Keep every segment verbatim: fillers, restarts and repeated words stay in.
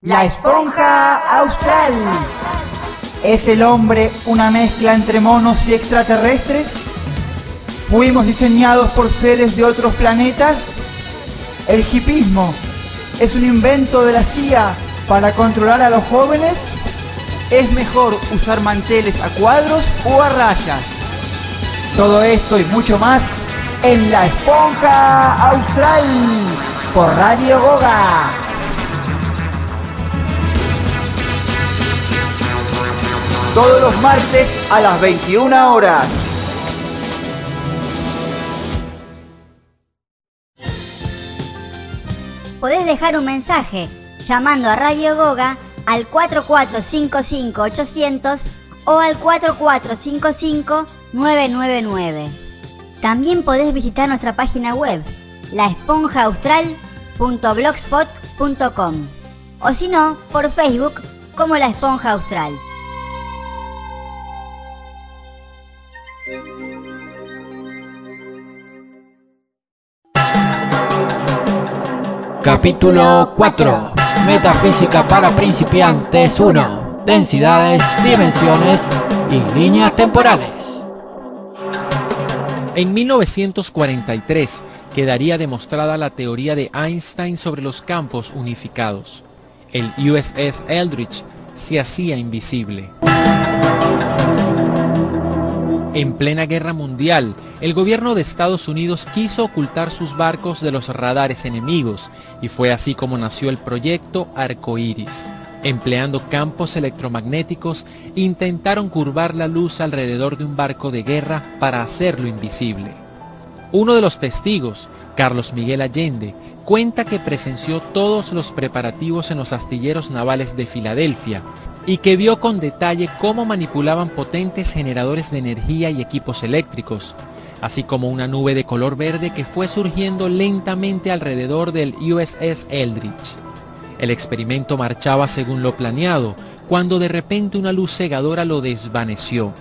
La esponja austral. ¿Es el hombre una mezcla entre monos y extraterrestres? ¿Fuimos diseñados por seres de otros planetas? ¿El hipismo es un invento de la C I A para controlar a los jóvenes? ¿Es mejor usar manteles a cuadros o a rayas? Todo esto y mucho más en La Esponja Austral por Radio Goga. Todos los martes a las veintiuna horas. Podés dejar un mensaje llamando a Radio Goga al cuatro cuatro cinco cinco ochocientos o al cuatro cuatro cinco cinco nueve nueve nueve. También podés visitar nuestra página web la esponja austral punto blogspot punto com o si no, por Facebook como La Esponja Austral. Capítulo cuatro. Metafísica para principiantes uno. Densidades, dimensiones y líneas temporales. En mil novecientos cuarenta y tres quedaría demostrada la teoría de Einstein sobre los campos unificados. El U S S Eldridge se hacía invisible. En plena guerra mundial, el gobierno de Estados Unidos quiso ocultar sus barcos de los radares enemigos y fue así como nació el proyecto Arcoíris. Empleando campos electromagnéticos, intentaron curvar la luz alrededor de un barco de guerra para hacerlo invisible. Uno de los testigos, Carlos Miguel Allende, cuenta que presenció todos los preparativos en los astilleros navales de Filadelfia y que vio con detalle cómo manipulaban potentes generadores de energía y equipos eléctricos, así como una nube de color verde que fue surgiendo lentamente alrededor del U S S Eldridge. El experimento marchaba según lo planeado, cuando de repente una luz cegadora lo desvaneció.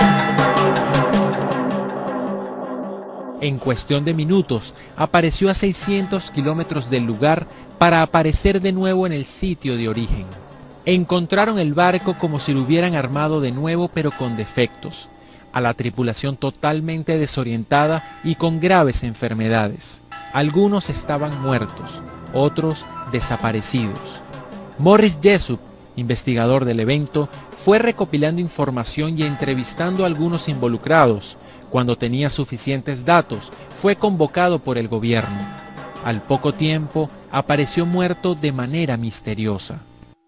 En cuestión de minutos, apareció a seiscientos kilómetros del lugar para aparecer de nuevo en el sitio de origen. Encontraron el barco como si lo hubieran armado de nuevo pero con defectos, a la tripulación totalmente desorientada y con graves enfermedades. Algunos estaban muertos, otros desaparecidos. Morris Jessup, investigador del evento, fue recopilando información y entrevistando a algunos involucrados. Cuando tenía suficientes datos, fue convocado por el gobierno. Al poco tiempo, apareció muerto de manera misteriosa.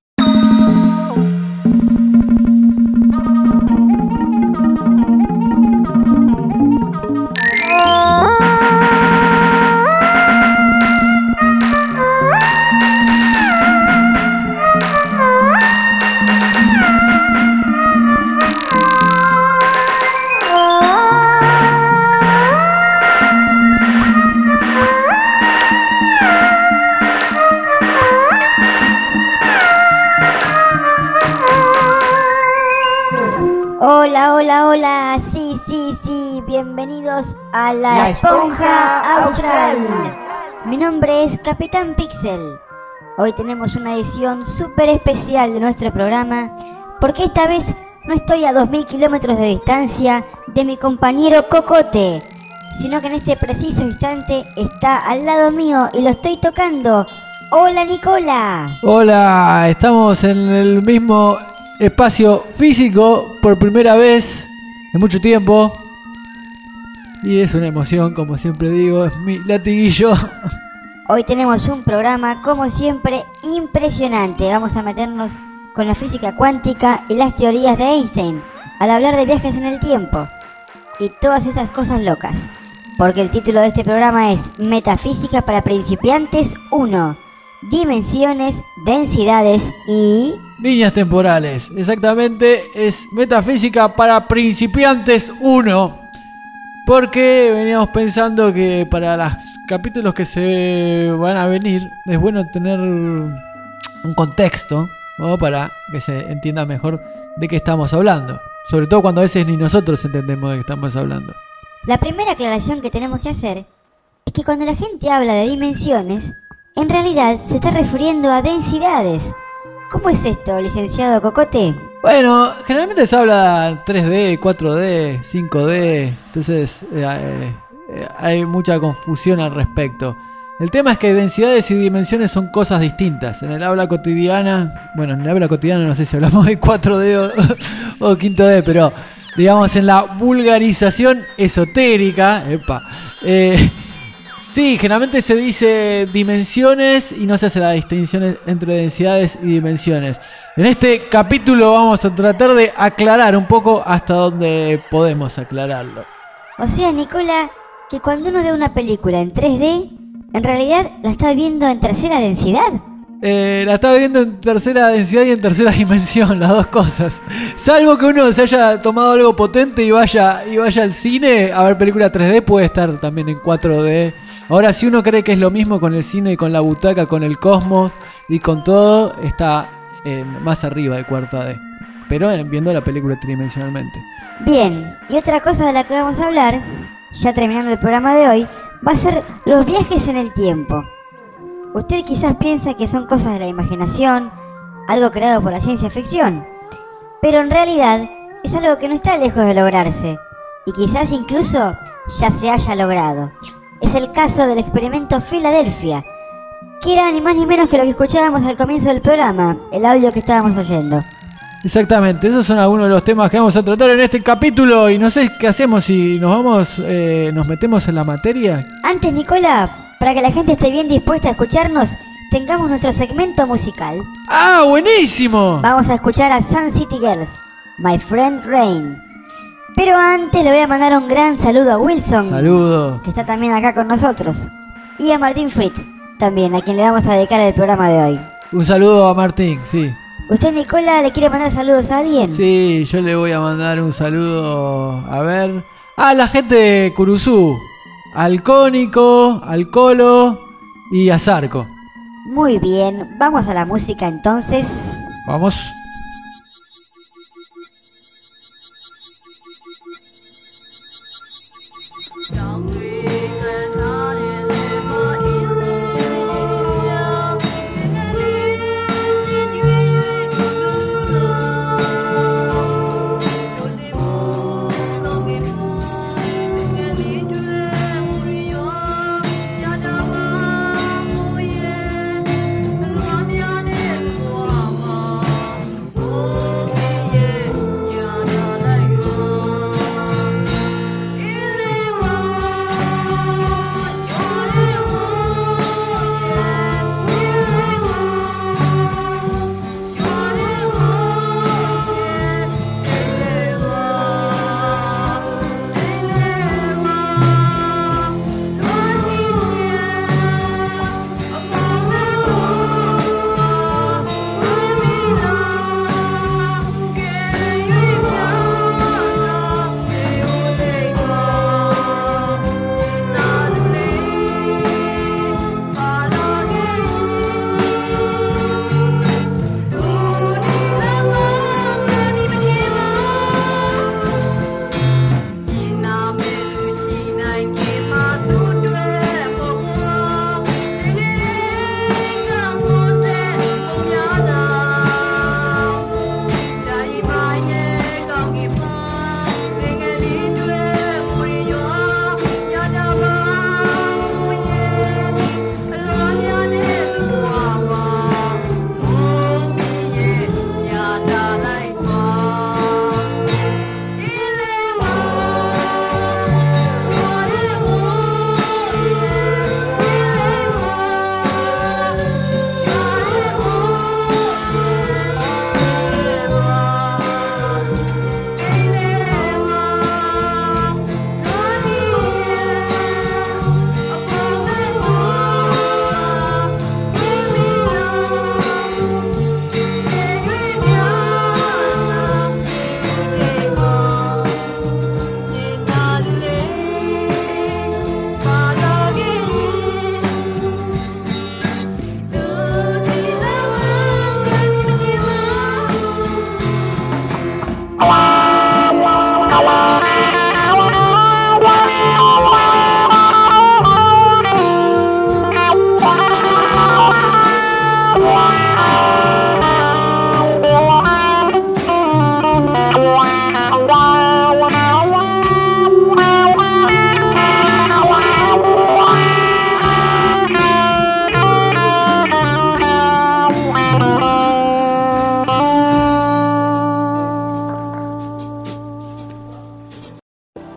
Hola, hola, hola, sí, sí, sí, bienvenidos a La, La Esponja Esponja Austral. Austral. Mi nombre es Capitán Pixel. Hoy tenemos una edición súper especial de nuestro programa, porque esta vez no estoy a dos mil kilómetros de distancia de mi compañero Cocote, sino que en este preciso instante está al lado mío y lo estoy tocando. Hola, Nicola. Hola, estamos en el mismo espacio físico por primera vez en mucho tiempo y es una emoción, como siempre digo, es mi latiguillo. Hoy tenemos un programa como siempre impresionante. Vamos a meternos con la física cuántica y las teorías de Einstein al hablar de viajes en el tiempo y todas esas cosas locas, porque el título de este programa es Metafísica para principiantes uno. Dimensiones, densidades y... líneas temporales, exactamente, es Metafísica para principiantes uno. Porque veníamos pensando que para los capítulos que se van a venir es bueno tener un contexto, ¿no? Para que se entienda mejor de qué estamos hablando. Sobre todo cuando a veces ni nosotros entendemos de qué estamos hablando. La primera aclaración que tenemos que hacer es que cuando la gente habla de dimensiones, en realidad se está refiriendo a densidades, ¿Cómo es esto, licenciado Cocote? Bueno, generalmente se habla tres D, cuatro D, cinco D, entonces eh, eh, hay mucha confusión al respecto. El tema es que densidades y dimensiones son cosas distintas. En el habla cotidiana, bueno, en el habla cotidiana no sé si hablamos de cuatro D o, o quinto D, pero digamos en la vulgarización esotérica, epa, eh, sí, generalmente se dice dimensiones y no se hace la distinción entre densidades y dimensiones. En este capítulo vamos a tratar de aclarar un poco hasta donde podemos aclararlo. O sea, Nicola, que cuando uno ve una película en tres D, en realidad la está viendo en tercera densidad. Eh, la estaba viendo en tercera densidad y en tercera dimensión, las dos cosas. Salvo que uno se haya tomado algo potente y vaya, y vaya al cine a ver película tres D, puede estar también en cuatro D. Ahora, si uno cree que es lo mismo con el cine y con la butaca, con el cosmos y con todo, está en, más arriba de cuarta D. Pero en, viendo la película tridimensionalmente. Bien, y otra cosa de la que vamos a hablar, ya terminando el programa de hoy, va a ser los viajes en el tiempo. Usted quizás piensa que son cosas de la imaginación, algo creado por la ciencia ficción, pero en realidad es algo que no está lejos de lograrse, y quizás incluso ya se haya logrado. Es el caso del experimento Filadelfia, que era ni más ni menos que lo que escuchábamos al comienzo del programa, el audio que estábamos oyendo. Exactamente, esos son algunos de los temas que vamos a tratar en este capítulo y no sé qué hacemos si nos vamos, eh, nos metemos en la materia. Antes, Nicola, para que la gente esté bien dispuesta a escucharnos, tengamos nuestro segmento musical. ¡Ah, buenísimo! Vamos a escuchar a Sun City Girls, My Friend Rain. Pero antes le voy a mandar un gran saludo a Wilson. Saludo. Que está también acá con nosotros. Y a Martín Fritz, también, a quien le vamos a dedicar el programa de hoy. Un saludo a Martín, sí. ¿Usted, Nicola, le quiere mandar saludos a alguien? Sí, yo le voy a mandar un saludo, a ver, a la gente de Curuzú, al Cónico, al Colo y a Zarco. Muy bien, vamos a la música entonces. Vamos.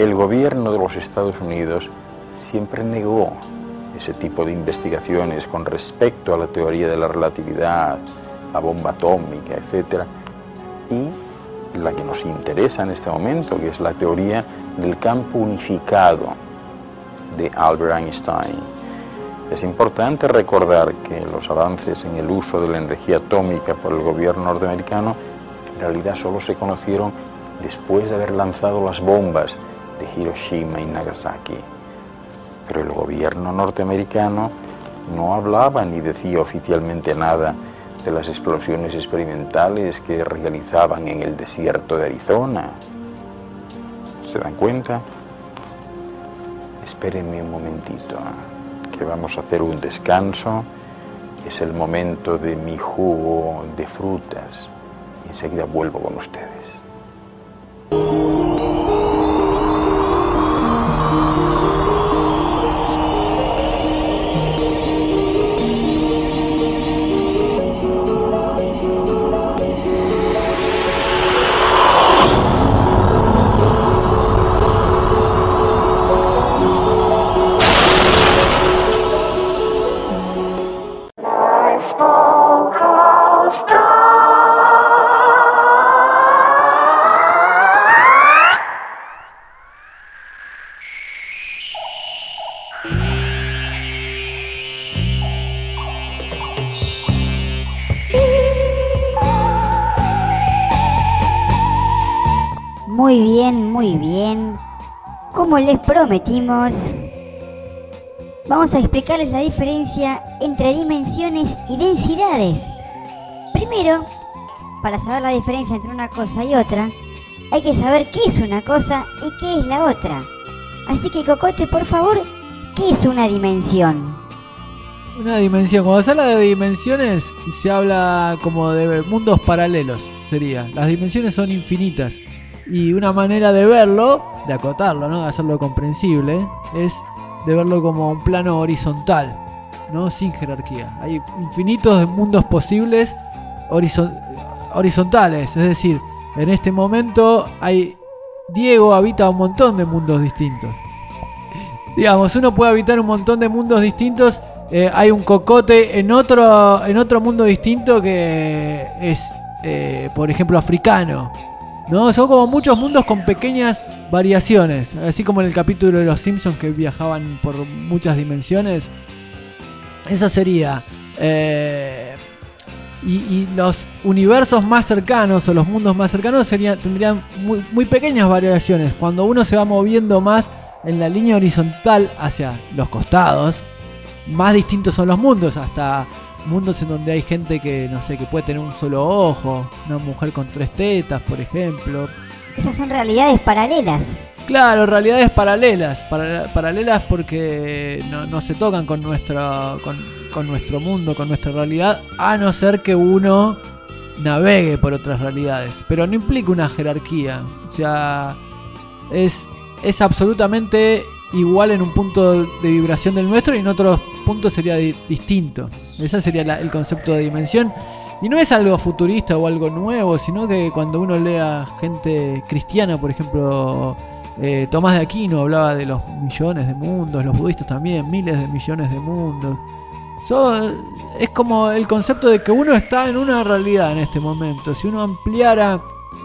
el gobierno de los Estados Unidos siempre negó ese tipo de investigaciones con respecto a la teoría de la relatividad, la bomba atómica, etcétera, y la que nos interesa en este momento, que es la teoría del campo unificado de Albert Einstein. Es importante recordar que los avances en el uso de la energía atómica por el gobierno norteamericano en realidad solo se conocieron después de haber lanzado las bombas de Hiroshima y Nagasaki. Pero el gobierno norteamericano no hablaba ni decía oficialmente nada de las explosiones experimentales que realizaban en el desierto de Arizona. ¿Se dan cuenta? Espérenme un momentito, que vamos a hacer un descanso. Es el momento de mi jugo de frutas. Enseguida vuelvo con ustedes. Muy bien, muy bien. Como les prometimos, vamos a explicarles la diferencia entre dimensiones y densidades. Primero, para saber la diferencia entre una cosa y otra, hay que saber qué es una cosa y qué es la otra. Así que, Cocote, por favor, ¿qué es una dimensión? Una dimensión, cuando se habla de dimensiones, se habla como de mundos paralelos, sería. Las dimensiones son infinitas. Y una manera de verlo, de acotarlo, ¿no? De hacerlo comprensible, es de verlo como un plano horizontal, ¿no? Sin jerarquía. Hay infinitos mundos posibles horizon- horizontales. Es decir, en este momento hay Diego habita un montón de mundos distintos. Digamos, uno puede habitar un montón de mundos distintos. Eh, hay un Cocote en otro, en otro mundo distinto que es, eh, por ejemplo, africano. No, son como muchos mundos con pequeñas variaciones, así como en el capítulo de los Simpsons que viajaban por muchas dimensiones. Eso sería eh, y, y los universos más cercanos o los mundos más cercanos serían, tendrían muy, muy pequeñas variaciones. Cuando uno se va moviendo más en la línea horizontal hacia los costados, más distintos son los mundos, hasta mundos en donde hay gente que, no sé, que puede tener un solo ojo, una mujer con tres tetas, por ejemplo. Esas son realidades paralelas. Claro, realidades paralelas, para, paralelas porque no, no se tocan con nuestro, con, con nuestro mundo, con nuestra realidad, a no ser que uno navegue por otras realidades. Pero no implica una jerarquía, o sea, es, es absolutamente igual en un punto de vibración del nuestro y en otros puntos sería di- distinto. Ese sería la, el concepto de dimensión. Y no es algo futurista o algo nuevo, sino que cuando uno lee a gente cristiana, por ejemplo, eh, Tomás de Aquino hablaba de los millones de mundos, los budistas también, miles de millones de mundos. So, es como el concepto de que uno está en una realidad en este momento. Si uno ampliara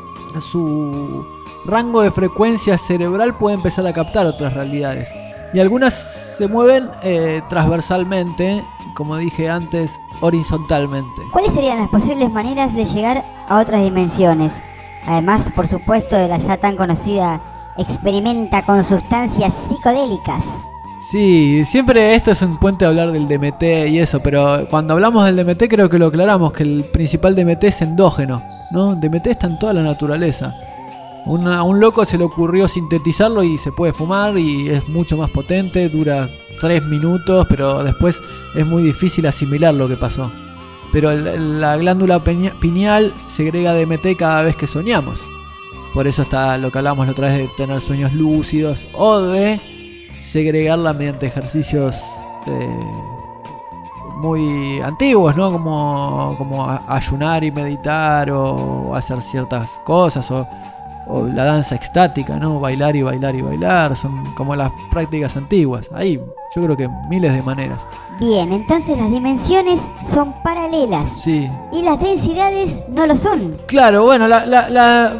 su rango de frecuencia cerebral, puede empezar a captar otras realidades. Y algunas se mueven eh, transversalmente, como dije antes, horizontalmente. ¿Cuáles serían las posibles maneras de llegar a otras dimensiones? Además, por supuesto, de la ya tan conocida experimenta con sustancias psicodélicas. Sí, siempre esto es un puente a hablar del D M T y eso, pero cuando hablamos del D M T creo que lo aclaramos, que el principal D M T es endógeno, ¿no? D M T está en toda la naturaleza. Una, a un loco se le ocurrió sintetizarlo y se puede fumar y es mucho más potente, dura tres minutos, pero después es muy difícil asimilar lo que pasó. Pero el, la glándula pineal segrega D M T cada vez que soñamos. Por eso está lo que hablamos la otra vez de tener sueños lúcidos o de segregarla mediante ejercicios eh, muy antiguos, ¿no? Como, como ayunar y meditar o hacer ciertas cosas o o la danza extática, ¿no? Bailar y bailar y bailar, son como las prácticas antiguas. Ahí yo creo que miles de maneras. Bien, entonces las dimensiones son paralelas. Sí. Y las densidades no lo son. Claro, bueno, la, la, la,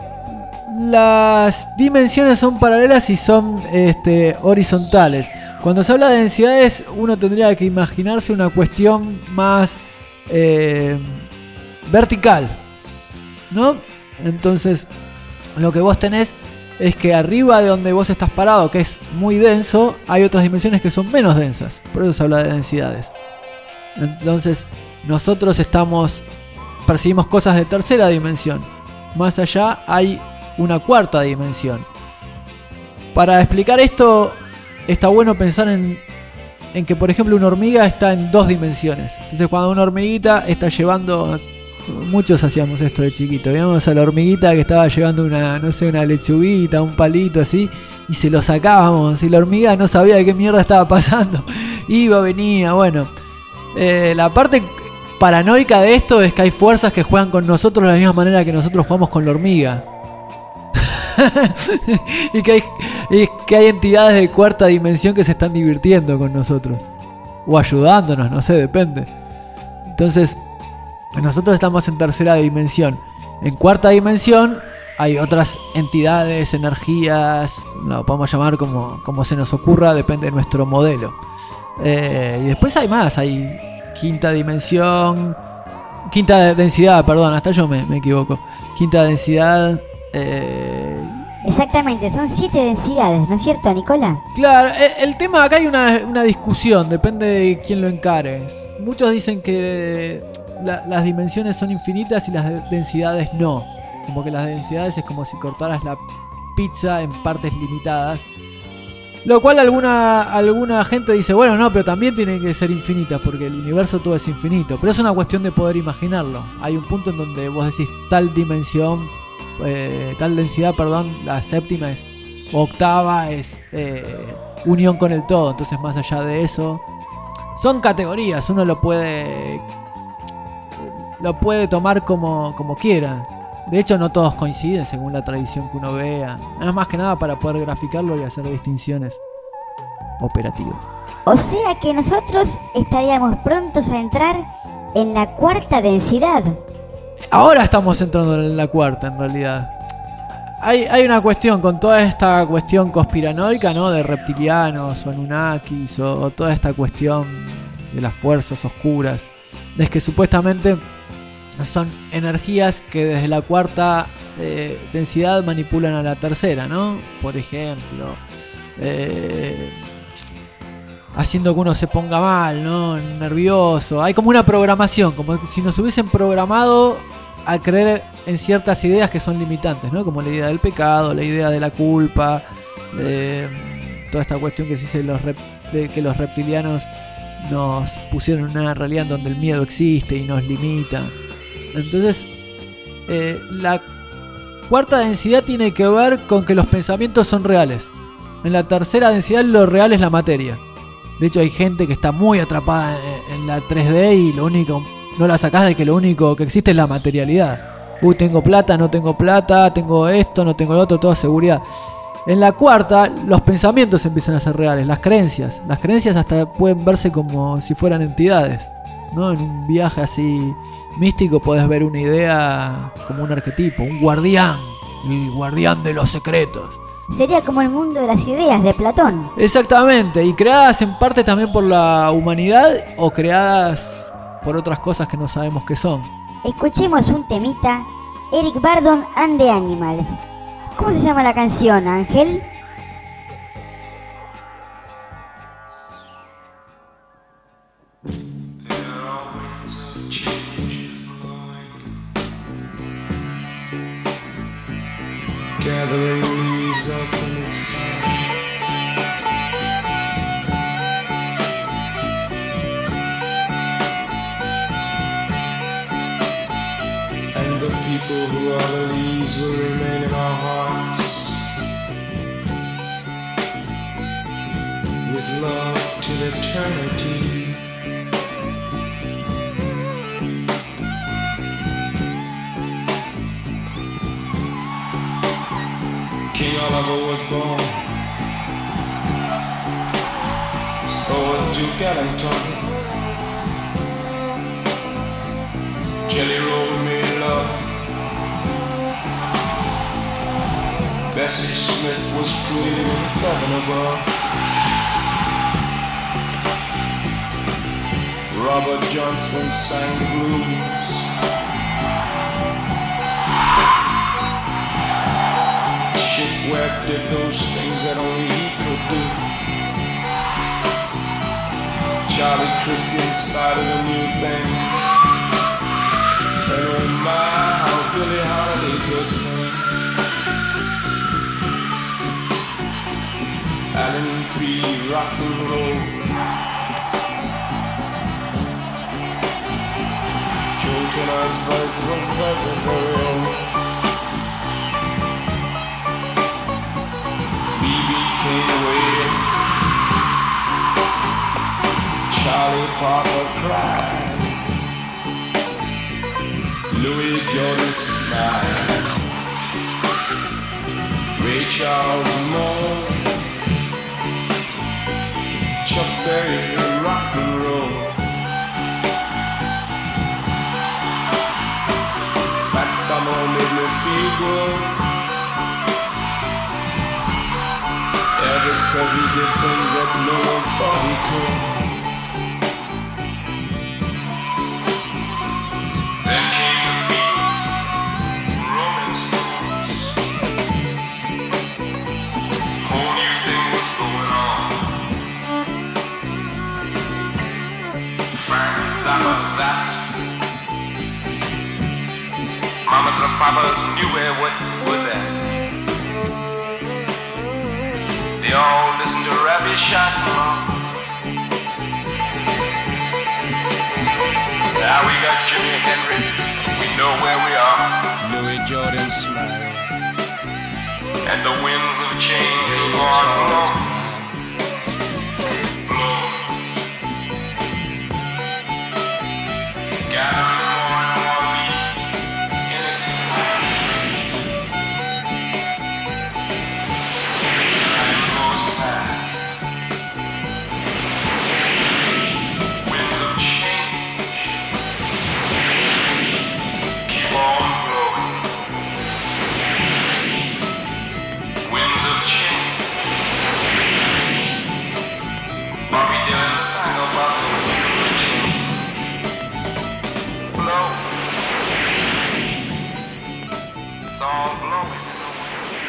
las dimensiones son paralelas y son este, horizontales. Cuando se habla de densidades, uno tendría que imaginarse una cuestión más eh, vertical, ¿no? Entonces, lo que vos tenés es que arriba de donde vos estás parado, que es muy denso, hay otras dimensiones que son menos densas. Por eso se habla de densidades. Entonces, nosotros estamos percibimos cosas de tercera dimensión. Más allá hay una cuarta dimensión. Para explicar esto, está bueno pensar en, en que, por ejemplo, una hormiga está en dos dimensiones. Entonces, cuando una hormiguita está llevando... Muchos hacíamos esto de chiquito. Veíamos a la hormiguita que estaba llevando una, no sé, una lechuguita, un palito así, y se lo sacábamos. Y la hormiga no sabía de qué mierda estaba pasando. Iba, venía, bueno. Eh, la parte paranoica de esto es que hay fuerzas que juegan con nosotros de la misma manera que nosotros jugamos con la hormiga. y, que hay, y que hay entidades de cuarta dimensión que se están divirtiendo con nosotros. O ayudándonos, no sé, depende. Entonces, nosotros estamos en tercera dimensión. En cuarta dimensión hay otras entidades, energías, lo podemos llamar como, como se nos ocurra, depende de nuestro modelo. Eh, y después hay más, hay quinta dimensión, quinta densidad, perdón, hasta yo me, me equivoco. Quinta densidad... Eh, Exactamente, son siete densidades, ¿no es cierto, Nicola? Claro, el, el tema acá hay una, una discusión, depende de quién lo encare. Muchos dicen que la, las dimensiones son infinitas y las densidades no. Como que las densidades es como si cortaras la pizza en partes limitadas. Lo cual alguna, alguna gente dice, bueno, no, pero también tienen que ser infinitas porque el universo todo es infinito. Pero es una cuestión de poder imaginarlo. Hay un punto en donde vos decís tal dimensión... Eh, tal densidad, perdón, la séptima es octava, es eh, unión con el todo. Entonces, más allá de eso, son categorías, uno lo puede lo puede tomar como, como quiera. De hecho, no todos coinciden según la tradición que uno vea. Nada más que nada para poder graficarlo y hacer distinciones operativas. O sea que nosotros estaríamos prontos a entrar en la cuarta densidad. Ahora estamos entrando en la cuarta, en realidad. Hay, hay una cuestión con toda esta cuestión conspiranoica, ¿no? De reptilianos o Anunnakis o, o toda esta cuestión de las fuerzas oscuras. Es que supuestamente son energías que desde la cuarta eh, densidad manipulan a la tercera, ¿no? Por ejemplo, eh, haciendo que uno se ponga mal, ¿no? Nervioso. Hay como una programación, como si nos hubiesen programado a creer en ciertas ideas que son limitantes, ¿no? Como la idea del pecado, la idea de la culpa, eh, toda esta cuestión que se dice los rep- de que los reptilianos nos pusieron en una realidad en donde el miedo existe y nos limita. Entonces, eh, la cuarta densidad tiene que ver con que los pensamientos son reales. En la tercera densidad lo real es la materia. De hecho, hay gente que está muy atrapada en la tres D y lo único, no la sacás de que lo único que existe es la materialidad. Uy, tengo plata, no tengo plata, tengo esto, no tengo lo otro, toda seguridad. En la cuarta, los pensamientos empiezan a ser reales, las creencias. Las creencias hasta pueden verse como si fueran entidades, ¿no? En un viaje así místico podés ver una idea como un arquetipo, un guardián, el guardián de los secretos. Sería como el mundo de las ideas de Platón. Exactamente, y creadas en parte también por la humanidad o creadas por otras cosas que no sabemos qué son. Escuchemos un temita, Eric Burdon and the Animals. ¿Cómo se llama la canción, Ángel? Gathering leaves up in its path, and the people who are the leaves will remain in our hearts, with love till eternity. Oliver was born. So was Duke Ellington. Jelly Roll made love. Bessie Smith was pretty in heaven above. Robert Johnson sang the blues. Chick Webb did those things that only he could do. Charlie Christian started a new thing. And oh my, how Billie Holiday could sing. Alan Free, rock and roll. Joe Turner's voice was very, very old. B B King waited. Charlie Parker cried. Louis Jordan smiled. Ray Charles moaned. Chuck Berry, rock and roll. Fats Domino made me feel good. Elvis Presley did things that no one thought he could. Then came the Beatles, Rolling Stones. Whole new thing was going on. Frank Zappa zapped. Mamas and papas knew where what was at. They all listened to Ravi Shankar. Now we got Jimi Hendrix. We know where we are. Louis Jordan smiled. And the winds of change are gone blowing. Gathering more and more leaves in its hand. Time goes past. Winds of change keep on blowing. Winds of change. Bobby Dylan sang about the winds of change. It's all blowing in the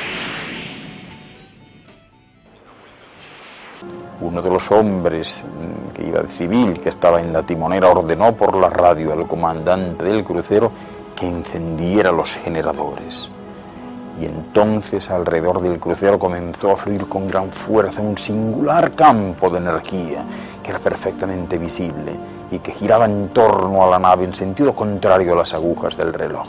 wind. Uno de los hombres que iba de civil, que estaba en la timonera, ordenó por la radio al comandante del crucero que encendiera los generadores. Y entonces alrededor del crucero comenzó a fluir con gran fuerza un singular campo de energía que era perfectamente visible y que giraba en torno a la nave en sentido contrario a las agujas del reloj.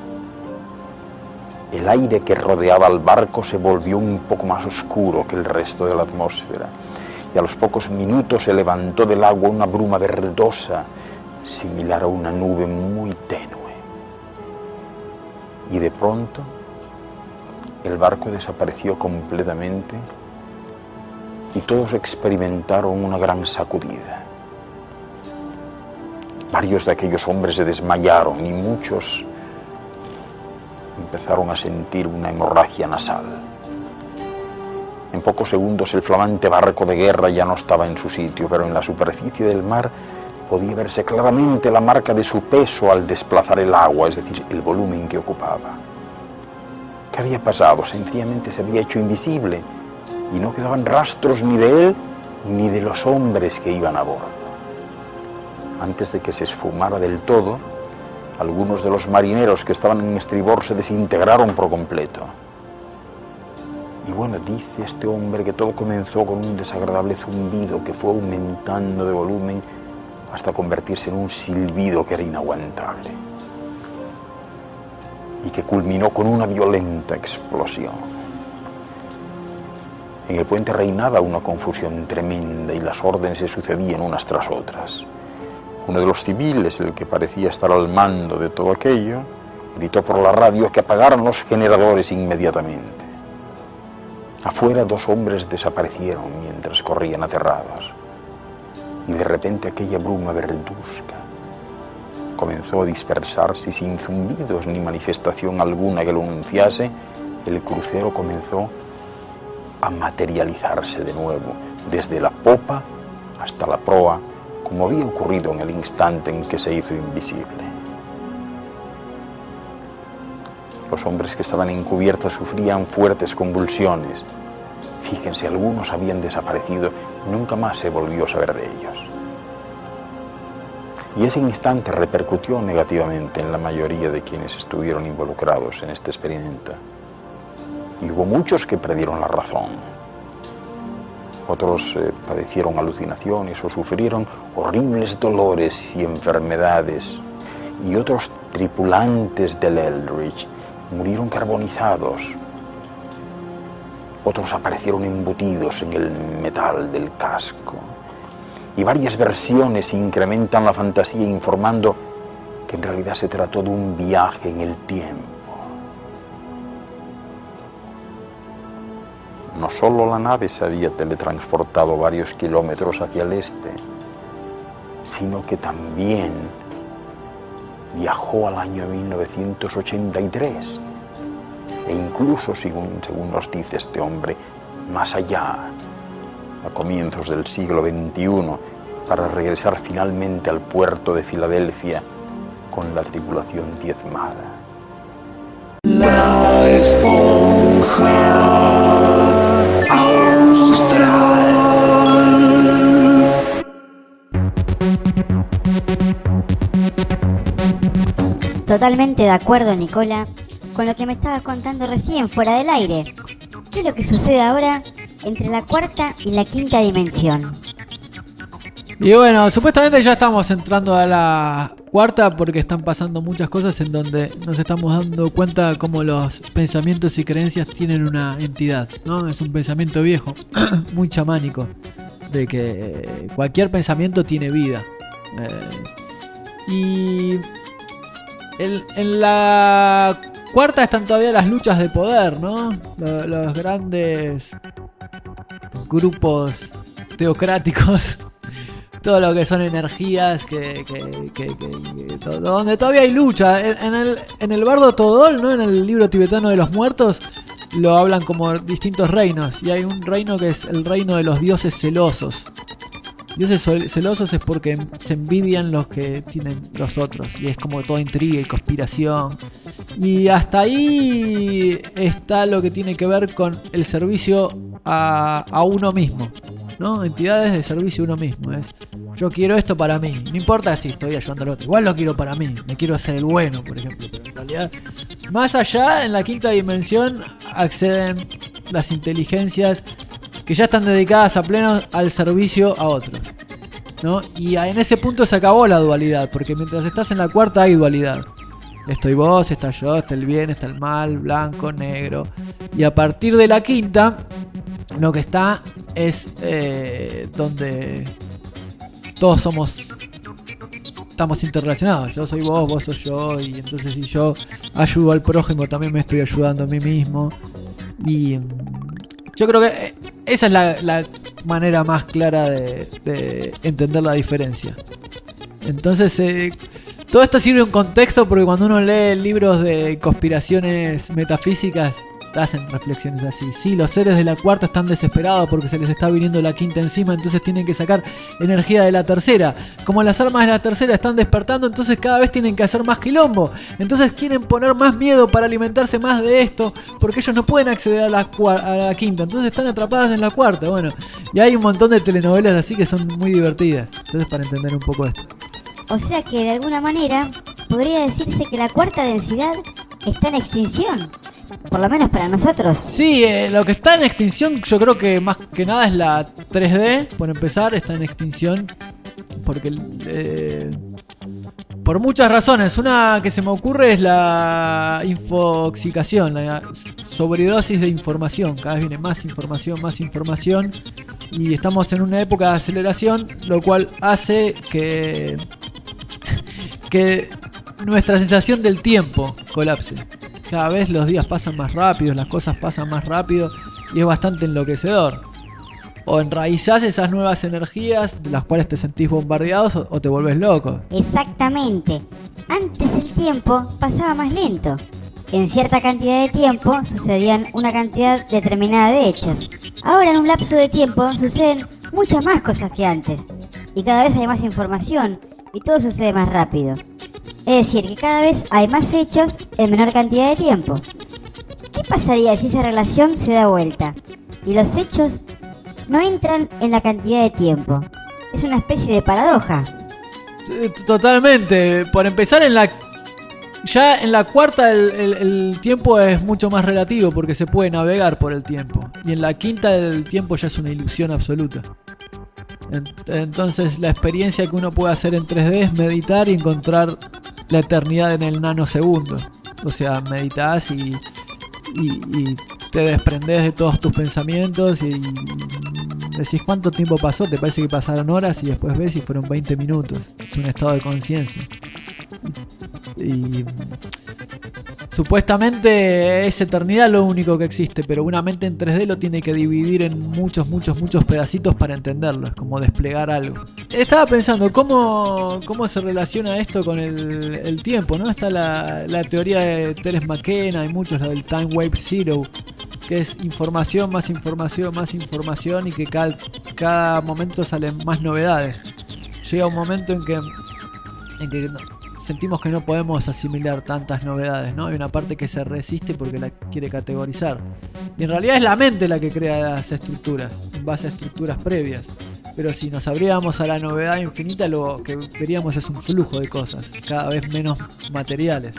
El aire que rodeaba al barco se volvió un poco más oscuro que el resto de la atmósfera, y a los pocos minutos se levantó del agua una bruma verdosa, similar a una nube muy tenue. Y de pronto, el barco desapareció completamente y todos experimentaron una gran sacudida. Varios de aquellos hombres se desmayaron y muchos empezaron a sentir una hemorragia nasal. En pocos segundos el flamante barco de guerra ya no estaba en su sitio, pero en la superficie del mar podía verse claramente la marca de su peso al desplazar el agua, es decir, el volumen que ocupaba. ¿Qué había pasado? Sencillamente se había hecho invisible y no quedaban rastros ni de él ni de los hombres que iban a bordo. Antes de que se esfumara del todo, algunos de los marineros que estaban en estribor se desintegraron por completo. Y bueno, dice este hombre que todo comenzó con un desagradable zumbido que fue aumentando de volumen hasta convertirse en un silbido que era inaguantable y que culminó con una violenta explosión. En el puente reinaba una confusión tremenda y las órdenes se sucedían unas tras otras. Uno de los civiles, el que parecía estar al mando de todo aquello, gritó por la radio que apagaran los generadores inmediatamente. Afuera dos hombres desaparecieron mientras corrían aterrados. Y de repente aquella bruma verduzca comenzó a dispersarse y sin zumbidos ni manifestación alguna que lo anunciase, el crucero comenzó a materializarse de nuevo, desde la popa hasta la proa, como había ocurrido en el instante en que se hizo invisible. Los hombres que estaban en cubierta sufrían fuertes convulsiones. Fíjense, algunos habían desaparecido, nunca más se volvió a saber de ellos. Y ese instante repercutió negativamente en la mayoría de quienes estuvieron involucrados en este experimento. Y hubo muchos que perdieron la razón. Otros eh, padecieron alucinaciones o sufrieron horribles dolores y enfermedades. Y otros tripulantes del Eldridge murieron carbonizados. Otros aparecieron embutidos en el metal del casco. Y varias versiones incrementan la fantasía informando que en realidad se trató de un viaje en el tiempo. No solo la nave se había teletransportado varios kilómetros hacia el este, sino que también viajó al año mil novecientos ochenta y tres e incluso, según, según nos dice este hombre, más allá, a comienzos del siglo veintiuno, para regresar finalmente al puerto de Filadelfia con la tripulación diezmada. La esponja austral. Totalmente de acuerdo, Nicola, con lo que me estabas contando recién fuera del aire. ¿Qué es lo que sucede ahora entre la cuarta y la quinta dimensión? Y bueno, supuestamente ya estamos entrando a la cuarta porque están pasando muchas cosas en donde nos estamos dando cuenta cómo los pensamientos y creencias tienen una entidad, ¿no? Es un pensamiento viejo, muy chamánico, de que cualquier pensamiento tiene vida. Eh, y en, en la cuarta están todavía las luchas de poder, ¿no? Los, los grandes grupos teocráticos. Todo lo que son energías, que, que, que, que, que todo, donde todavía hay lucha. En, en, el, en el Bardo Todol, ¿no? En el libro tibetano de los muertos, lo hablan como distintos reinos. Y hay un reino que es el reino de los dioses celosos. Dioses celosos es porque se envidian los que tienen los otros. Y es como toda intriga y conspiración. Y hasta ahí está lo que tiene que ver con el servicio a, a uno mismo, ¿no? Entidades de servicio a uno mismo. Es, yo quiero esto para mí. No importa si estoy ayudando al otro. Igual lo quiero para mí. Me quiero hacer el bueno, por ejemplo. Pero en realidad, más allá, en la quinta dimensión, acceden las inteligencias que ya están dedicadas a pleno al servicio a otros, ¿no? Y en ese punto se acabó la dualidad. Porque mientras estás en la cuarta hay dualidad. Estoy vos, está yo, está el bien, está el mal, blanco, negro. Y a partir de la quinta, lo que está es eh, donde todos somos, estamos interrelacionados. Yo soy vos, vos sos yo. Y entonces si yo ayudo al prójimo, también me estoy ayudando a mí mismo. Y yo creo que esa es la, la manera más clara de, de entender la diferencia. Entonces eh, todo esto sirve un contexto porque cuando uno lee libros de conspiraciones metafísicas hacen reflexiones así. Sí, los seres de la cuarta están desesperados porque se les está viniendo la quinta encima, entonces tienen que sacar energía de la tercera. Como las almas de la tercera están despertando, entonces cada vez tienen que hacer más quilombo. Entonces quieren poner más miedo para alimentarse más de esto, porque ellos no pueden acceder a la, a la quinta, entonces están atrapadas en la cuarta. Bueno, y hay un montón de telenovelas así que son muy divertidas. Entonces, para entender un poco esto. O sea que de alguna manera podría decirse que la cuarta densidad está en extinción. Por lo menos para nosotros. Sí, eh, lo que está en extinción yo creo que más que nada es la tres D. Por empezar, está en extinción porque eh, por muchas razones. Una que se me ocurre es la infoxicación, la sobredosis de información. Cada vez viene más información, más información. Y estamos en una época de aceleración, lo cual hace que, que nuestra sensación del tiempo colapse. Cada vez los días pasan más rápido, las cosas pasan más rápido y es bastante enloquecedor. O enraizás esas nuevas energías de las cuales te sentís bombardeados o, o te volvés loco. Exactamente. Antes el tiempo pasaba más lento. En cierta cantidad de tiempo sucedían una cantidad determinada de hechos. Ahora en un lapso de tiempo suceden muchas más cosas que antes. Y cada vez hay más información y todo sucede más rápido. Es decir, que cada vez hay más hechos en menor cantidad de tiempo. ¿Qué pasaría si esa relación se da vuelta y los hechos no entran en la cantidad de tiempo? Es una especie de paradoja. Totalmente. Por empezar, en la ya en la cuarta el, el, el tiempo es mucho más relativo porque se puede navegar por el tiempo. Y en la quinta el tiempo ya es una ilusión absoluta. Entonces la experiencia que uno puede hacer en tres D es meditar y encontrar la eternidad en el nanosegundo. O sea, meditas y, y, y te desprendes de todos tus pensamientos y decís cuánto tiempo pasó, te parece que pasaron horas y después ves y fueron veinte minutos. Es un estado de conciencia. Y supuestamente es eternidad lo único que existe, pero una mente en tres D lo tiene que dividir en muchos, muchos, muchos pedacitos para entenderlo. Es como desplegar algo. Estaba pensando cómo, cómo se relaciona esto con el, el tiempo, ¿no? Está la, la teoría de Terence McKenna, hay muchos, la del Time Wave Zero, que es información más información más información y que cada, cada momento salen más novedades. Llega un momento en que, en que sentimos que no podemos asimilar tantas novedades, ¿no? Hay una parte que se resiste porque la quiere categorizar. Y en realidad es la mente la que crea las estructuras, en base a estructuras previas. Pero si nos abriéramos a la novedad infinita, lo que veríamos es un flujo de cosas, cada vez menos materiales.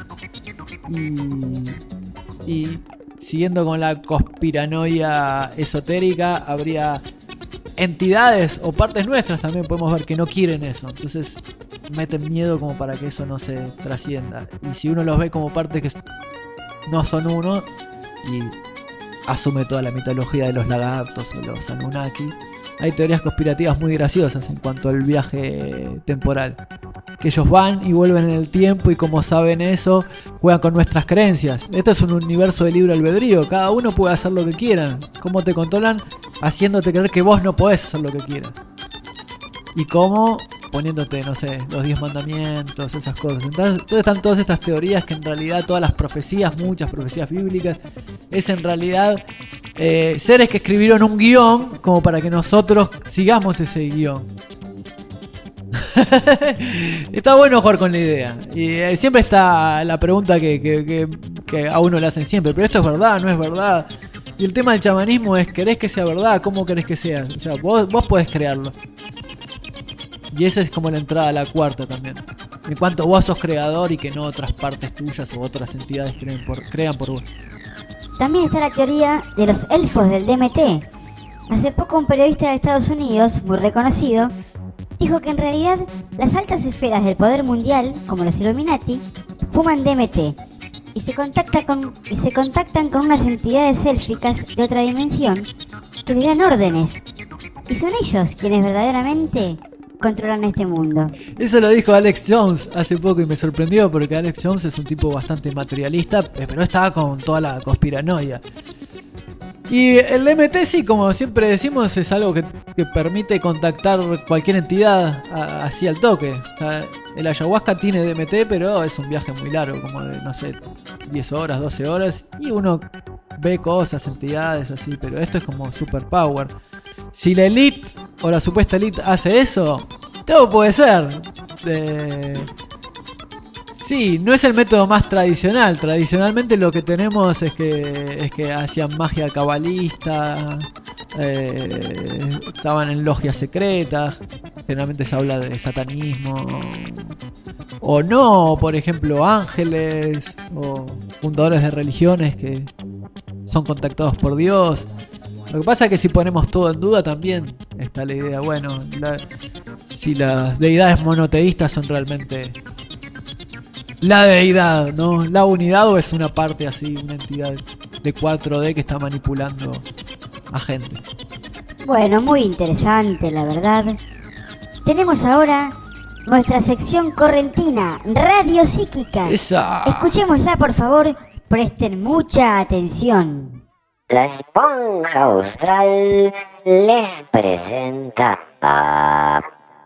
Y, y siguiendo con la conspiranoia esotérica, habría entidades o partes nuestras también podemos ver que no quieren eso. Entonces meten miedo como para que eso no se trascienda. Y si uno los ve como partes que no son uno y asume toda la mitología de los lagartos o los Anunnaki, hay teorías conspirativas muy graciosas en cuanto al viaje temporal. Que ellos van y vuelven en el tiempo y como saben eso, juegan con nuestras creencias. Esto es un universo de libre albedrío. Cada uno puede hacer lo que quieran. ¿Cómo te controlan? Haciéndote creer que vos no podés hacer lo que quieras. ¿Y cómo? Poniéndote, no sé, los diez mandamientos, esas cosas. Entonces, entonces están todas estas teorías que en realidad todas las profecías, muchas profecías bíblicas, es en realidad eh, seres que escribieron un guión como para que nosotros sigamos ese guión. Está bueno jugar con la idea. Y eh, siempre está la pregunta que, que, que, que a uno le hacen siempre, pero esto es verdad, no es verdad. Y el tema del chamanismo es, ¿querés que sea verdad? ¿Cómo querés que sea? O sea, vos, vos podés crearlo. Y esa es como la entrada a la cuarta también. En cuanto vos sos creador y que no otras partes tuyas o otras entidades creen por, crean por vos. También está la teoría de los elfos del D M T. Hace poco un periodista de Estados Unidos, muy reconocido, dijo que en realidad las altas esferas del poder mundial, como los Illuminati, fuman D M T y se, contacta con, y se contactan con unas entidades élficas de otra dimensión que le dan órdenes. Y son ellos quienes verdaderamente controlan este mundo. Eso lo dijo Alex Jones hace poco y me sorprendió porque Alex Jones es un tipo bastante materialista, pero estaba con toda la conspiranoia. Y el D M T sí, como siempre decimos, es algo que, que permite contactar cualquier entidad a, así al toque. O sea, el ayahuasca tiene D M T, pero es un viaje muy largo, como de, no sé, diez horas, doce horas, y uno ve cosas, entidades así, pero esto es como superpower. Si la elite o la supuesta elite hace eso, todo puede ser. Eh... Sí, no es el método más tradicional. Tradicionalmente lo que tenemos es que es que hacían magia cabalista, eh, estaban en logias secretas, generalmente se habla de satanismo, o no, por ejemplo, ángeles, o fundadores de religiones que son contactados por Dios. Lo que pasa es que si ponemos todo en duda también está la idea, bueno, la, si las deidades monoteístas son realmente la deidad, ¿no? La unidad, o es una parte así, una entidad de cuatro D que está manipulando a gente. Bueno, muy interesante, la verdad. Tenemos ahora nuestra sección correntina, Radio Psíquica. Esa. Escuchémosla, por favor, presten mucha atención. La esponja austral les presenta a...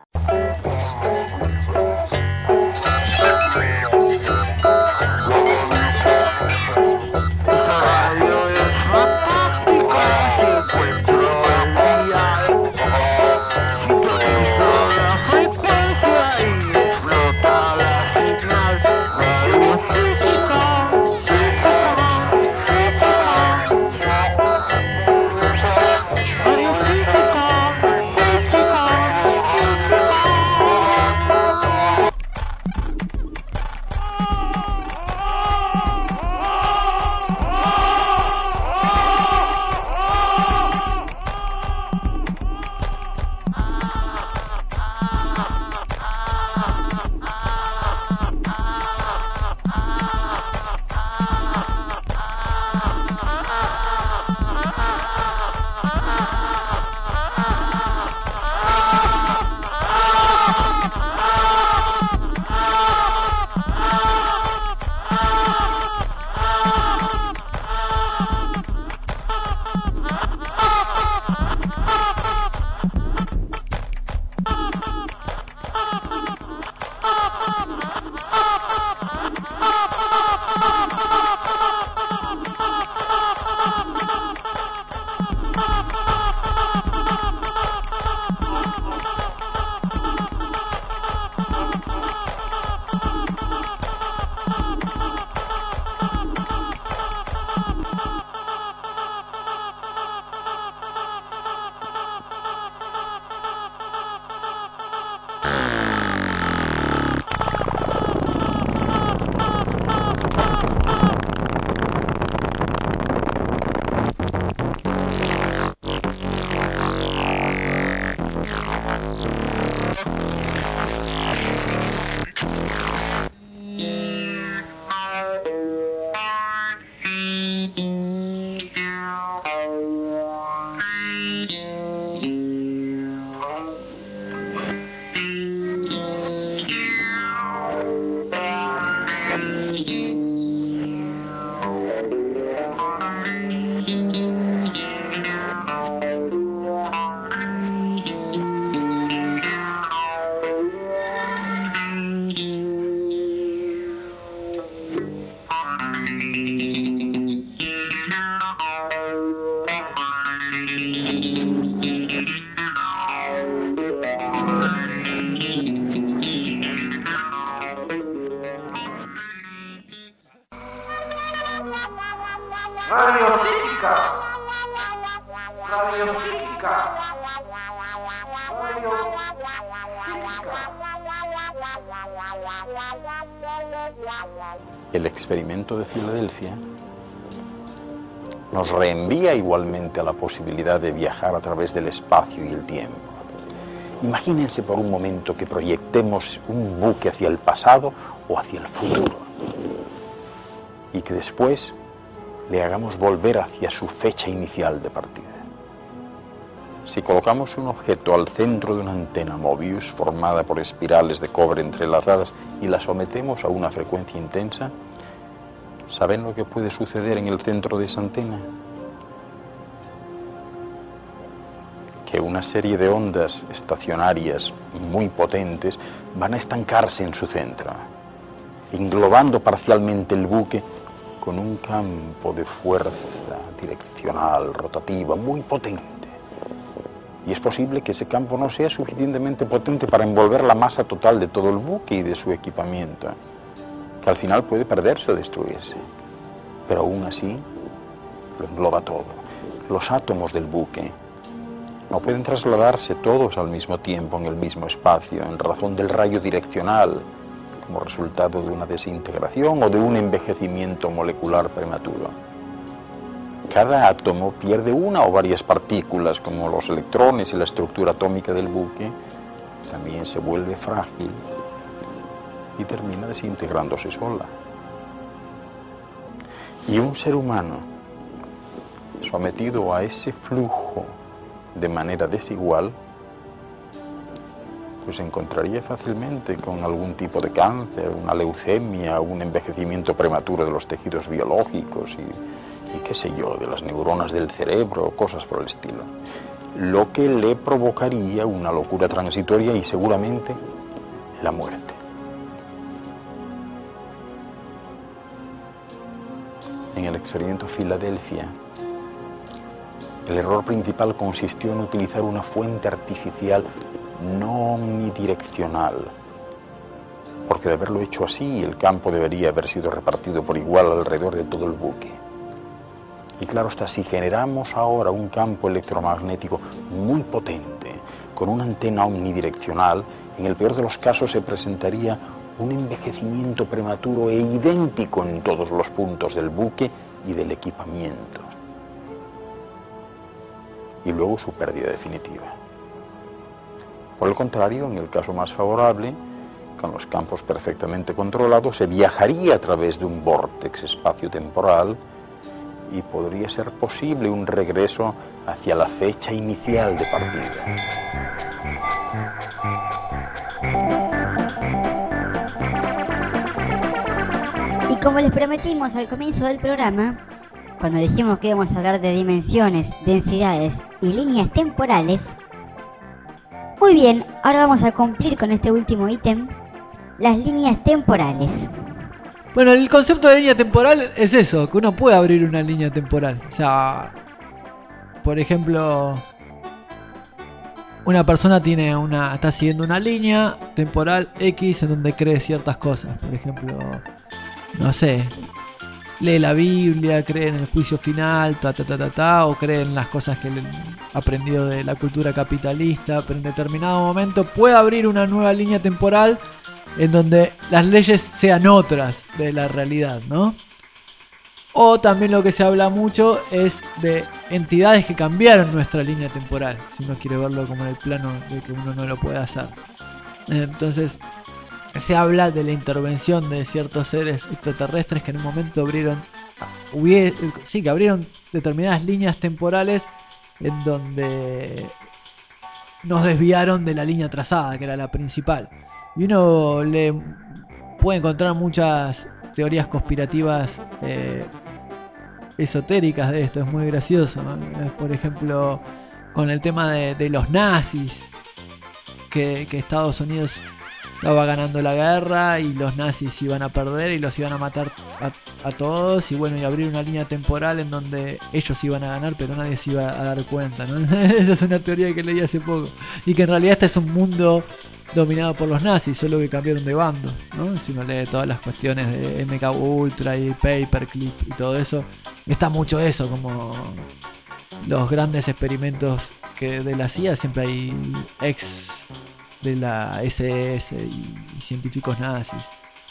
Radio Psíquica. Radio Psíquica. Radio Psíquica. El experimento de Filadelfia nos reenvía igualmente a la posibilidad de viajar a través del espacio y el tiempo. Imagínense por un momento que proyectemos un buque hacia el pasado o hacia el futuro y que después le hagamos volver hacia su fecha inicial de partida. Si colocamos un objeto al centro de una antena Mobius formada por espirales de cobre entrelazadas y la sometemos a una frecuencia intensa, ¿saben lo que puede suceder en el centro de esa antena? Que una serie de ondas estacionarias muy potentes van a estancarse en su centro, englobando parcialmente el buque con un campo de fuerza direccional, rotativa, muy potente. Y es posible que ese campo no sea suficientemente potente para envolver la masa total de todo el buque y de su equipamiento, que al final puede perderse o destruirse. Pero aún así, lo engloba todo. Los átomos del buque no pueden trasladarse todos al mismo tiempo en el mismo espacio, en razón del rayo direccional, como resultado de una desintegración o de un envejecimiento molecular prematuro. Cada átomo pierde una o varias partículas, como los electrones y la estructura atómica del buque, también se vuelve frágil y termina desintegrándose sola. Y un ser humano, sometido a ese flujo de manera desigual, pues se encontraría fácilmente con algún tipo de cáncer, una leucemia, un envejecimiento prematuro de los tejidos biológicos y, y qué sé yo, de las neuronas del cerebro, cosas por el estilo, lo que le provocaría una locura transitoria y seguramente la muerte. En el experimento Filadelfia, el error principal consistió en utilizar una fuente artificial no omnidireccional, porque de haberlo hecho así, el campo debería haber sido repartido por igual alrededor de todo el buque. Y claro está, si generamos ahora un campo electromagnético muy potente, con una antena omnidireccional, en el peor de los casos se presentaría un envejecimiento prematuro e idéntico en todos los puntos del buque y del equipamiento. Y luego su pérdida definitiva. Por el contrario, en el caso más favorable, con los campos perfectamente controlados, se viajaría a través de un vórtex espacio-temporal y podría ser posible un regreso hacia la fecha inicial de partida. Y como les prometimos al comienzo del programa, cuando dijimos que íbamos a hablar de dimensiones, densidades y líneas temporales, muy bien, ahora vamos a cumplir con este último ítem, las líneas temporales. Bueno, el concepto de línea temporal es eso, que uno puede abrir una línea temporal. O sea, por ejemplo, una persona tiene una, está siguiendo una línea temporal X en donde cree ciertas cosas. Por ejemplo, no sé, lee la Biblia, cree en el juicio final, ta ta ta ta ta, o cree en las cosas que ha aprendido de la cultura capitalista, pero en determinado momento puede abrir una nueva línea temporal en donde las leyes sean otras de la realidad, ¿no? O también lo que se habla mucho es de entidades que cambiaron nuestra línea temporal, si uno quiere verlo como en el plano de que uno no lo puede hacer. Entonces, se habla de la intervención de ciertos seres extraterrestres que en un momento abrieron, hubie, sí, que abrieron determinadas líneas temporales en donde nos desviaron de la línea trazada, que era la principal. Y uno le puede encontrar muchas teorías conspirativas eh, esotéricas de esto, es muy gracioso, ¿no? Por ejemplo, con el tema de, de los nazis, que, que Estados Unidos estaba ganando la guerra y los nazis iban a perder y los iban a matar a, a todos, y bueno, y abrir una línea temporal en donde ellos iban a ganar pero nadie se iba a dar cuenta, ¿no? Esa es una teoría que leí hace poco, y que en realidad este es un mundo dominado por los nazis, solo que cambiaron de bando, ¿no? Si uno lee todas las cuestiones de M K Ultra y Paperclip y todo eso, está mucho eso, como los grandes experimentos que de la C I A, siempre hay ex de la S S y, y científicos nazis.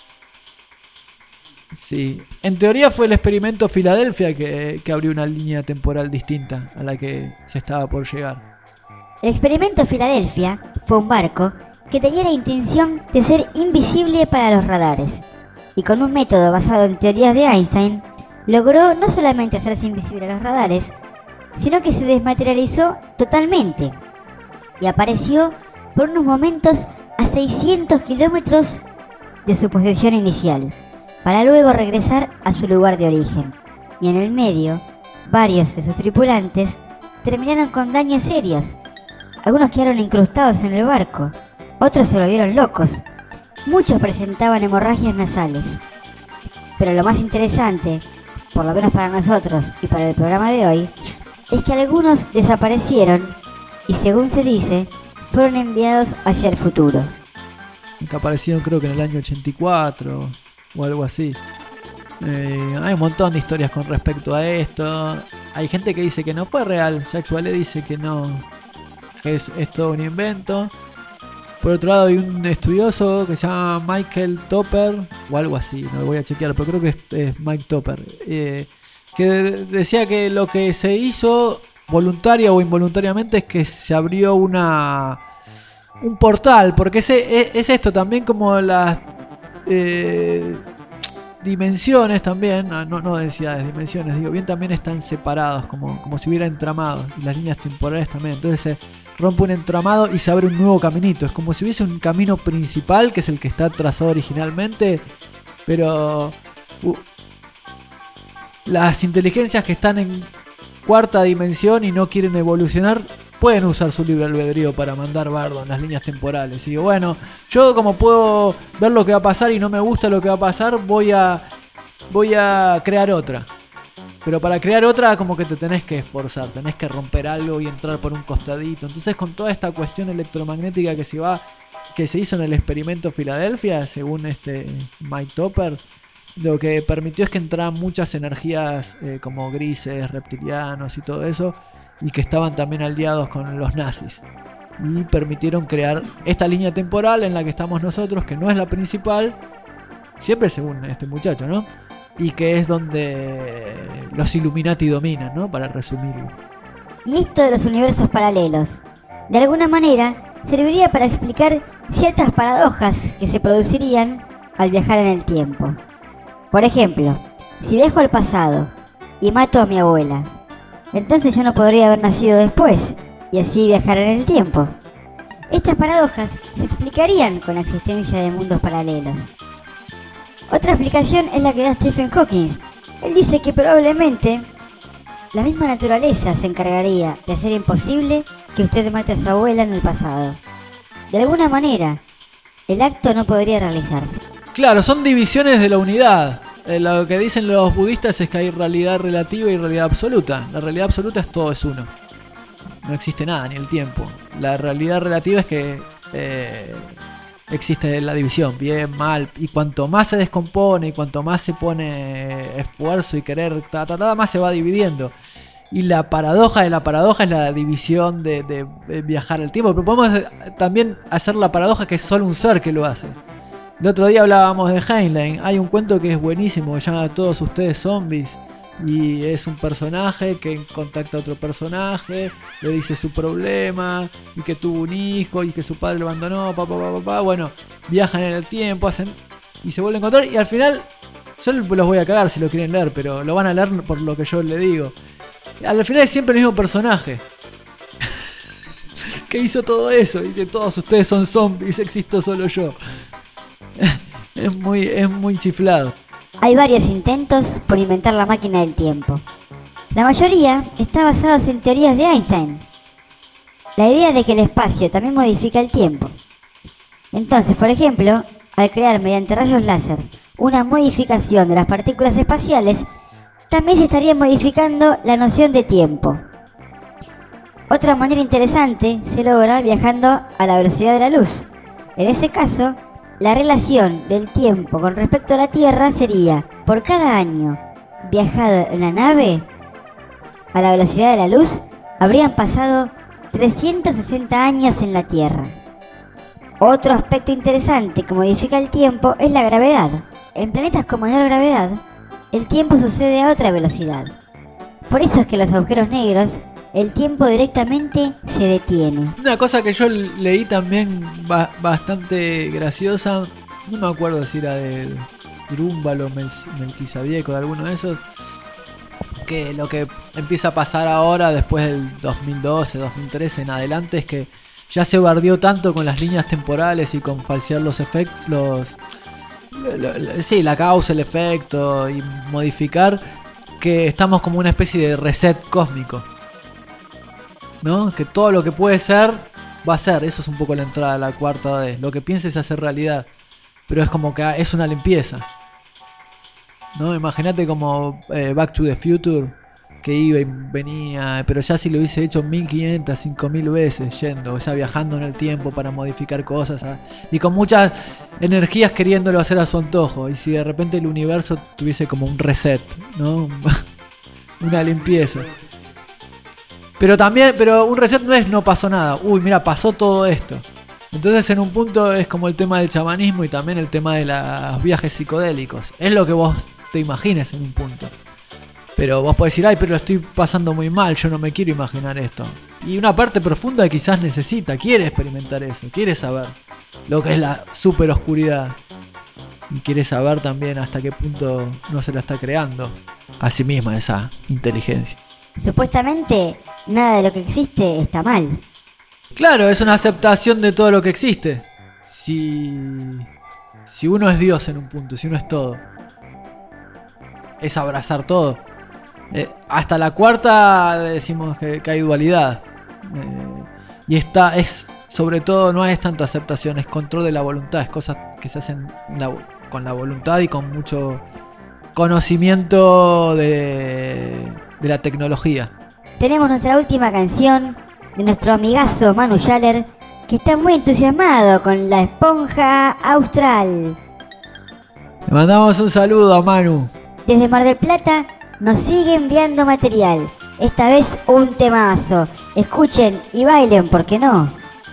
Sí, en teoría fue el experimento Filadelfia que, que abrió una línea temporal distinta a la que se estaba por llegar. El experimento Filadelfia fue un barco que tenía la intención de ser invisible para los radares, y con un método basado en teorías de Einstein logró no solamente hacerse invisible a los radares, sino que se desmaterializó totalmente y apareció por unos momentos a seiscientos kilómetros de su posición inicial, para luego regresar a su lugar de origen. Y en el medio, varios de sus tripulantes terminaron con daños serios. Algunos quedaron incrustados en el barco, otros se volvieron locos, muchos presentaban hemorragias nasales. Pero lo más interesante, por lo menos para nosotros y para el programa de hoy, es que algunos desaparecieron y, según se dice, fueron enviados hacia el futuro. Que aparecieron creo que en el año ochenta y cuatro o algo así. Eh, hay un montón de historias con respecto a esto. Hay gente que dice que no fue real. Jacques Vallée dice que no, que es, es todo un invento. Por otro lado hay un estudioso que se llama Michael Topper o algo así, no lo voy a chequear, pero creo que es, es Mike Topper, eh, que decía que lo que se hizo voluntaria o involuntariamente es que se abrió una un portal, porque es, es, es esto también, como las eh, dimensiones también, no, no densidades, dimensiones, digo bien, también están separados, como, como si hubiera entramados, y las líneas temporales también. Entonces se rompe un entramado y se abre un nuevo caminito, es como si hubiese un camino principal que es el que está trazado originalmente, pero uh, las inteligencias que están en cuarta dimensión y no quieren evolucionar pueden usar su libre albedrío para mandar bardo en las líneas temporales. Y digo, bueno, yo como puedo ver lo que va a pasar y no me gusta lo que va a pasar, voy a voy a crear otra. Pero para crear otra como que te tenés que esforzar, tenés que romper algo y entrar por un costadito. Entonces, con toda esta cuestión electromagnética que se va que se hizo en el experimento Filadelfia, según este Mike Topper, lo que permitió es que entraran muchas energías eh, como grises, reptilianos y todo eso, y que estaban también aliados con los nazis. Y permitieron crear esta línea temporal en la que estamos nosotros, que no es la principal, siempre según este muchacho, ¿no? Y que es donde los Illuminati dominan, ¿no? Para resumirlo. Y esto de los universos paralelos, de alguna manera, serviría para explicar ciertas paradojas que se producirían al viajar en el tiempo. Por ejemplo, si viajo al pasado y mato a mi abuela, entonces yo no podría haber nacido después y así viajar en el tiempo. Estas paradojas se explicarían con la existencia de mundos paralelos. Otra explicación es la que da Stephen Hawking. Él dice que probablemente la misma naturaleza se encargaría de hacer imposible que usted mate a su abuela en el pasado. De alguna manera, el acto no podría realizarse. Claro, son divisiones de la unidad. Eh, lo que dicen los budistas es que hay realidad relativa y realidad absoluta. La realidad absoluta es todo es uno. No existe nada, ni el tiempo. La realidad relativa es que eh, existe la división, bien, mal. Y cuanto más se descompone y cuanto más se pone esfuerzo y querer, ta, ta, ta, más se va dividiendo. Y la paradoja de la paradoja es la división de, de, de viajar al tiempo. Pero podemos también hacer la paradoja que es solo un ser que lo hace. El otro día hablábamos de Heinlein. Hay un cuento que es buenísimo, que se llama Todos ustedes zombies. Y es un personaje que contacta a otro personaje, le dice su problema, y que tuvo un hijo, y que su padre lo abandonó, papá, papá, papá. Bueno, viajan en el tiempo, hacen y se vuelven a encontrar. Y al final, yo los voy a cagar si lo quieren leer, pero lo van a leer por lo que yo le digo. Al final es siempre el mismo personaje que hizo todo eso. Dice, todos ustedes son zombies, existo solo yo. Es muy, es muy chiflado. Hay varios intentos por inventar la máquina del tiempo. La mayoría está basados en teorías de Einstein. La idea de que el espacio también modifica el tiempo. Entonces, por ejemplo, al crear mediante rayos láser una modificación de las partículas espaciales, también se estaría modificando la noción de tiempo. Otra manera interesante se logra viajando a la velocidad de la luz. En ese caso, la relación del tiempo con respecto a la Tierra sería, por cada año viajado en la nave a la velocidad de la luz, habrían pasado trescientos sesenta años en la Tierra. Otro aspecto interesante que modifica el tiempo es la gravedad. En planetas con mayor gravedad, el tiempo sucede a otra velocidad. Por eso es que los agujeros negros, el tiempo directamente se detiene. Una cosa que yo leí también ba- bastante graciosa, no me acuerdo si era de Drúmbalo, Mel- Melquisedec o de alguno de esos, que lo que empieza a pasar ahora después del dos mil doce, dos mil trece en adelante es que ya se bardeó tanto con las líneas temporales y con falsear los efectos, los, lo, lo, sí, la causa, el efecto y modificar, que estamos como una especie de reset cósmico, ¿no? Que todo lo que puede ser va a ser. Eso es un poco la entrada a la cuarta vez. Lo que pienses hacer realidad, pero es como que es una limpieza, ¿no? Imagínate como eh, Back to the Future, que iba y venía, pero ya si lo hubiese hecho mil quinientas, cinco mil veces yendo, o sea, viajando en el tiempo para modificar cosas, ¿eh? Y con muchas energías queriéndolo hacer a su antojo. Y si de repente el universo tuviese como un reset, ¿no? Una limpieza. Pero también, pero un reset no es no pasó nada. Uy, mira, pasó todo esto. Entonces en un punto es como el tema del chamanismo y también el tema de los viajes psicodélicos. Es lo que vos te imagines en un punto. Pero vos podés decir, ay, pero lo estoy pasando muy mal, yo no me quiero imaginar esto. Y una parte profunda quizás necesita, quiere experimentar eso, quiere saber lo que es la super oscuridad. Y quiere saber también hasta qué punto no se la está creando a sí misma esa inteligencia. Supuestamente, nada de lo que existe está mal. Claro, es una aceptación de todo lo que existe. Si, si uno es Dios en un punto, si uno es todo, es abrazar todo. Eh, hasta la cuarta decimos que, que hay dualidad. Eh, y esta es, sobre todo, no es tanto aceptación, es control de la voluntad, es cosas que se hacen la, con la voluntad y con mucho conocimiento de, de la tecnología. Tenemos nuestra última canción de nuestro amigazo Manu Schaller, que está muy entusiasmado con la esponja austral. Le mandamos un saludo a Manu. Desde Mar del Plata nos sigue enviando material, esta vez un temazo. Escuchen y bailen, ¿por qué no?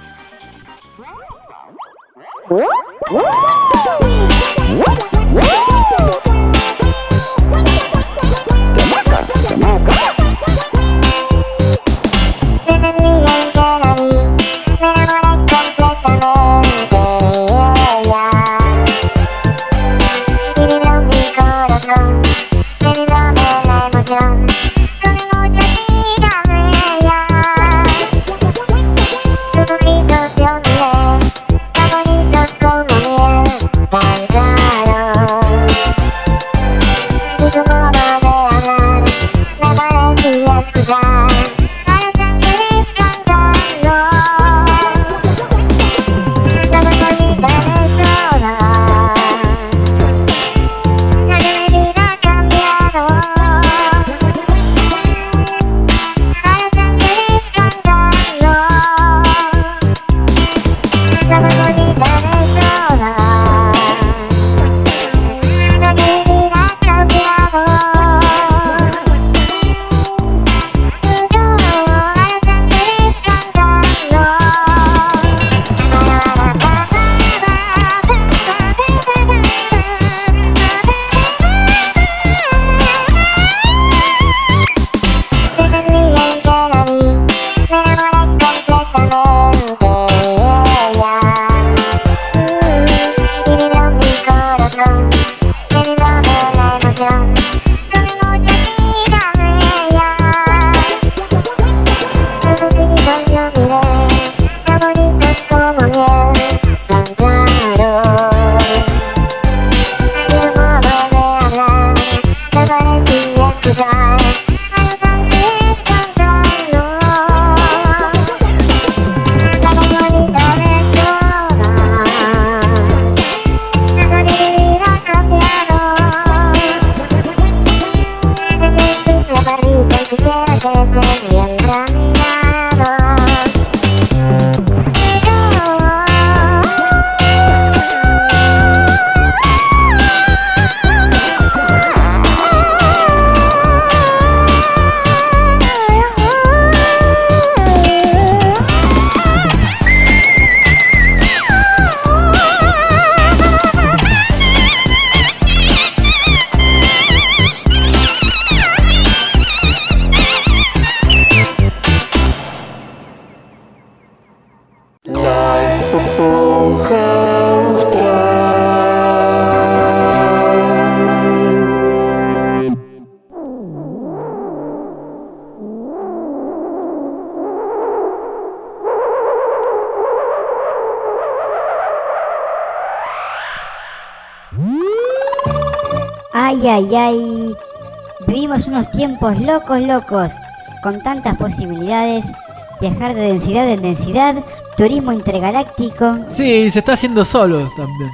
Ay, ay, ay. Vivimos unos tiempos locos, locos, con tantas posibilidades. Viajar de densidad en densidad, turismo intergaláctico. Sí, se está haciendo solo también.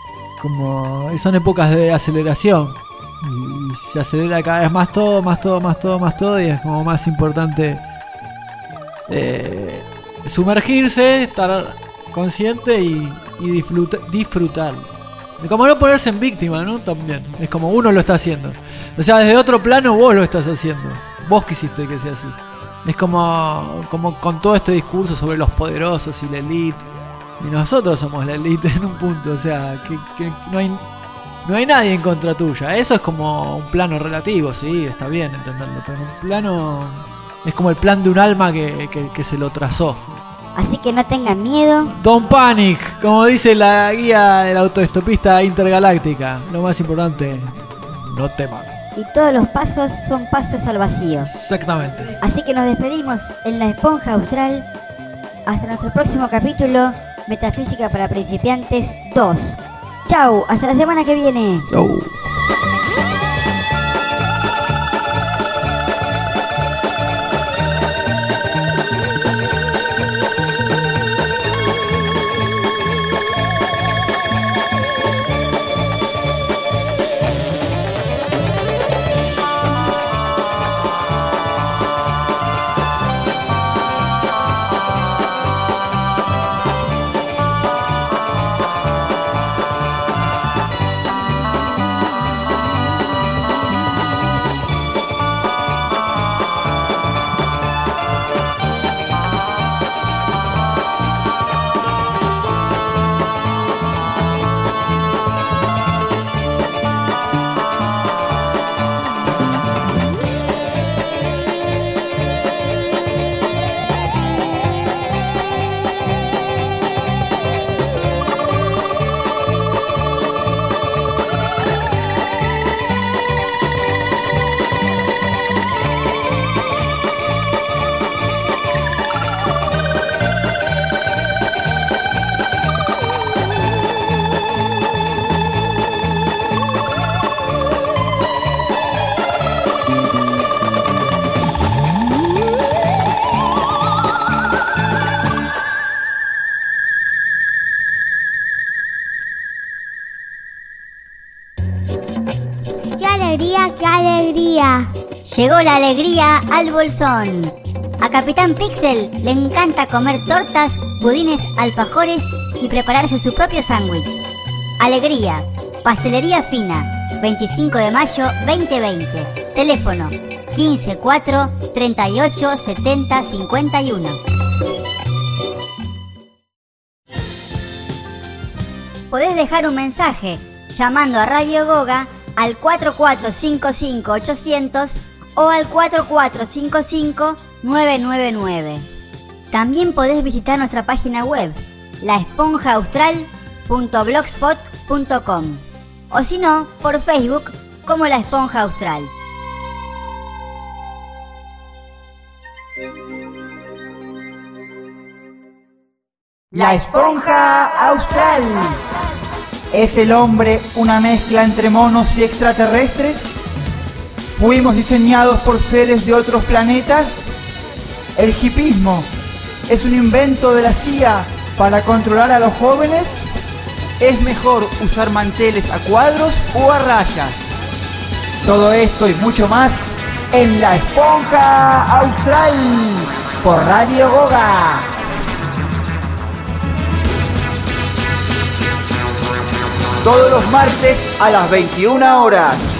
Como son épocas de aceleración. Y se acelera cada vez más todo, más todo, más todo, más todo. Y es como más importante eh, sumergirse, estar consciente y, y disfruta, disfrutar. Como no ponerse en víctima, ¿no? También. Es como uno lo está haciendo. O sea, desde otro plano vos lo estás haciendo. Vos quisiste que sea así. Es como, como con todo este discurso sobre los poderosos y la elite. Y nosotros somos la elite en un punto. O sea, que, que no hay no hay nadie en contra tuya. Eso es como un plano relativo, sí, está bien entenderlo. Pero un plano es como el plan de un alma que, que, que se lo trazó. Así que no tengan miedo. Don't panic, como dice la guía de la autoestopista intergaláctica. Lo más importante, no teman. Y todos los pasos son pasos al vacío. Exactamente. Así que nos despedimos en la esponja austral. Hasta nuestro próximo capítulo, Metafísica para Principiantes dos. Chau, hasta la semana que viene. Chau. alegría! Llegó la alegría al bolsón. A Capitán Pixel le encanta comer tortas, budines, alfajores y prepararse su propio sándwich. Alegría, pastelería fina, veinticinco de mayo veinte veinte. Teléfono quince cuatro treinta y ocho setenta cincuenta y uno. Podés dejar un mensaje llamando a Radio Goga al cuatro cuatro cinco cinco ochocientos o al cuatro cuatro cinco cinco nueve nueve nueve. También podés visitar nuestra página web, la esponja austral punto blogspot punto com, o si no, por Facebook como La Esponja Austral. La Esponja Austral. ¿Es el hombre una mezcla entre monos y extraterrestres? ¿Fuimos diseñados por seres de otros planetas? ¿El hipismo es un invento de la C I A para controlar a los jóvenes? ¿Es mejor usar manteles a cuadros o a rayas? Todo esto y mucho más en La Esponja Austral por Radio Goga. Todos los martes a las veintiuna horas.